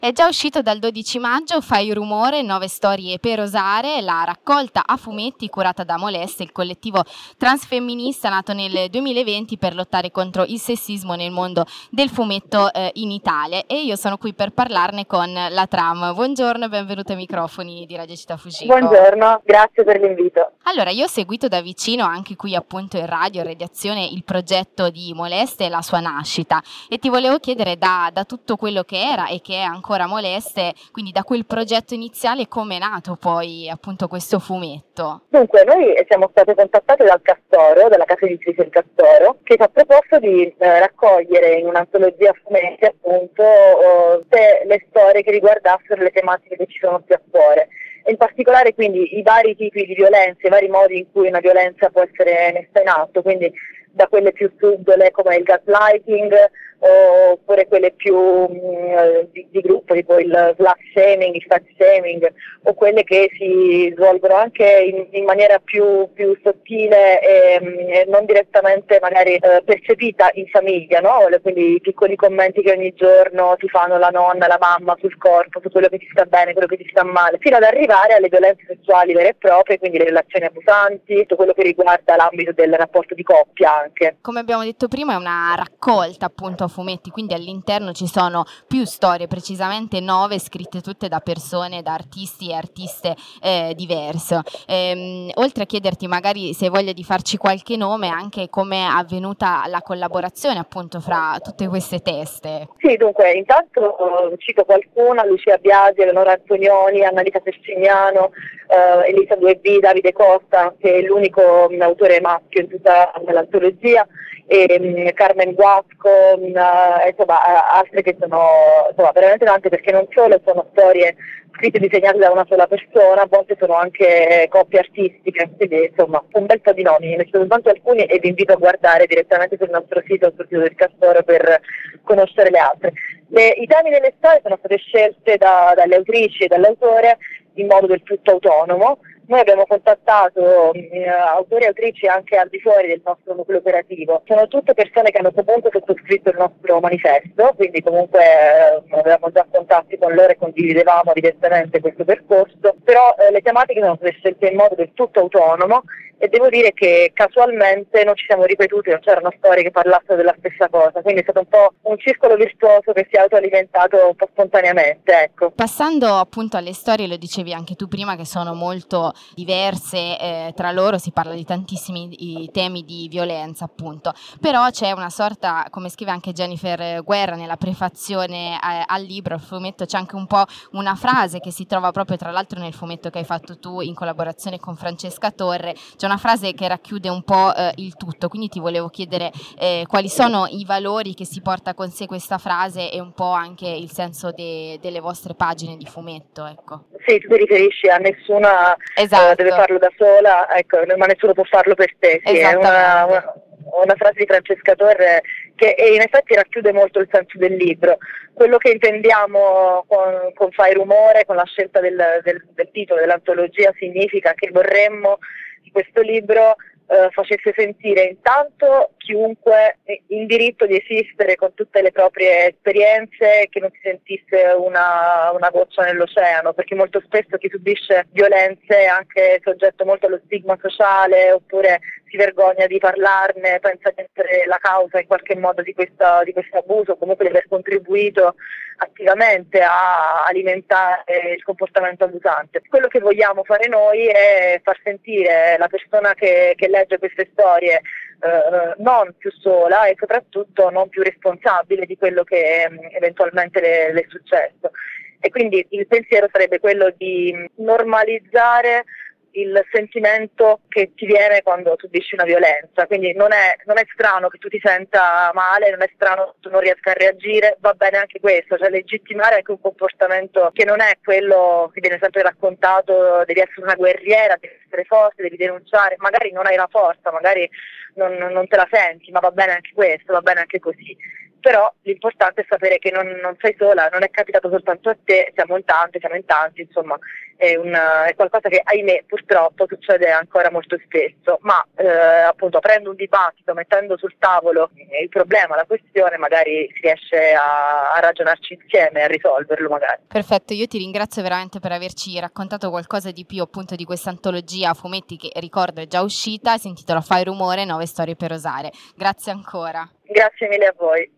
È già uscito dal 12 maggio Fai rumore, 9 storie per osare, la raccolta a fumetti curata da Moleste, il collettivo transfemminista nato nel 2020 per lottare contro il sessismo nel mondo del fumetto in Italia. E io sono qui per parlarne con la Tram. Buongiorno e benvenuta ai microfoni di Radio Città Fujiko. Buongiorno, grazie per l'invito. Allora, io ho seguito da vicino anche qui appunto in radio, in redazione, il progetto di Moleste e la sua nascita e ti volevo chiedere da tutto quello che era e che è ancora Moleste, quindi da quel progetto iniziale, come è nato poi appunto questo fumetto? Dunque, noi siamo state contattate dal Castoro, dalla casa editrice del Castoro, che ci ha proposto di raccogliere in un'antologia a fumetti appunto tutte le storie che riguardassero le tematiche che ci sono più a cuore. In particolare quindi i vari tipi di violenze, i vari modi in cui una violenza può essere messa in atto, quindi da quelle più subdole come il gaslighting oppure quelle più di gruppo tipo il slut shaming, il fat shaming, o quelle che si svolgono anche in maniera più sottile e non direttamente magari percepita in famiglia, no? Quindi i piccoli commenti che ogni giorno ti fanno la nonna, la mamma sul corpo, su quello che ti sta bene, quello che ti sta male, fino ad arrivare alle violenze sessuali vere e proprie, quindi le relazioni abusanti, tutto quello che riguarda l'ambito del rapporto di coppia anche. Come abbiamo detto prima è una raccolta appunto a fumetti, quindi all'interno ci sono più storie, precisamente 9, scritte tutte da persone, da artisti e artiste diverse. Oltre a chiederti magari se hai voglia di farci qualche nome, anche come è avvenuta la collaborazione appunto fra tutte queste teste. Sì, dunque, intanto cito qualcuna: Lucia Biasi, Eleonora Antonioni, Annalisa Persignano, Elisa 2B, Davide Costa, che è l'unico autore maschio in tutta l'antologia, e Carmen Guasco, insomma altre che sono veramente tante, perché non solo sono storie scritte e disegnate da una sola persona, a volte sono anche coppie artistiche, quindi insomma un bel po' di nomi, ne sono soltanto alcuni e vi invito a guardare direttamente sul nostro sito del Castoro per conoscere le altre. I temi delle storie sono state scelte dalle autrici e dall'autore in modo del tutto autonomo. Noi abbiamo contattato autori e autrici anche al di fuori del nostro nucleo operativo. Sono tutte persone che hanno comunque sottoscritto il nostro manifesto, quindi comunque avevamo già contatti con loro e condividevamo evidentemente questo percorso, però le tematiche sono state scelte in modo del tutto autonomo e devo dire che casualmente non ci siamo ripetuti, non c'erano storie che parlassero della stessa cosa, quindi è stato un po' un circolo virtuoso che si è autoalimentato un po' spontaneamente, ecco. Passando appunto alle storie, lo dicevi anche tu prima, che sono molto diverse tra loro, si parla di tantissimi temi di violenza appunto, però c'è una sorta, come scrive anche Jennifer Guerra nella prefazione al libro, al fumetto, c'è anche un po' una frase che si trova proprio tra l'altro nel fumetto che hai fatto tu in collaborazione con Francesca Torre, c'è una frase che racchiude un po' il tutto, quindi ti volevo chiedere quali sono i valori che si porta con sé questa frase e un po' anche il senso delle vostre pagine di fumetto, ecco. Sì, tu ti riferisci a nessuna Esatto. Deve farlo da sola, ecco, ma nessuno può farlo per te, sì, è una frase di Francesca Torre che in effetti racchiude molto il senso del libro. Quello che intendiamo con Fai rumore, con la scelta del titolo dell'antologia, significa che vorremmo che questo libro facesse sentire intanto chiunque in diritto di esistere con tutte le proprie esperienze, che non si sentisse una goccia nell'oceano, perché molto spesso chi subisce violenze è anche soggetto molto allo stigma sociale, oppure si vergogna di parlarne, pensa di essere la causa in qualche modo di questo abuso, comunque di aver contribuito attivamente a alimentare il comportamento abusante. Quello che vogliamo fare noi è far sentire la persona che legge queste storie non più sola e soprattutto non più responsabile di quello che eventualmente le è successo. E quindi il pensiero sarebbe quello di normalizzare il sentimento che ti viene quando subisci una violenza, quindi non è strano che tu ti senta male, non è strano che tu non riesca a reagire, va bene anche questo, cioè legittimare anche un comportamento che non è quello che viene sempre raccontato: devi essere una guerriera, devi essere forte, devi denunciare, magari non hai la forza, magari non te la senti, ma va bene anche questo, va bene anche così. però l'importante è sapere che non sei sola, non è capitato soltanto a te, siamo in tanti, insomma è qualcosa che ahimè purtroppo succede ancora molto spesso, ma appunto aprendo un dibattito, mettendo sul tavolo il problema, la questione, magari si riesce a ragionarci insieme, a risolverlo magari. Perfetto, io ti ringrazio veramente per averci raccontato qualcosa di più appunto di questa antologia a fumetti che ricordo è già uscita, si intitola Fai rumore, 9 storie per osare. Grazie ancora. Grazie mille a voi.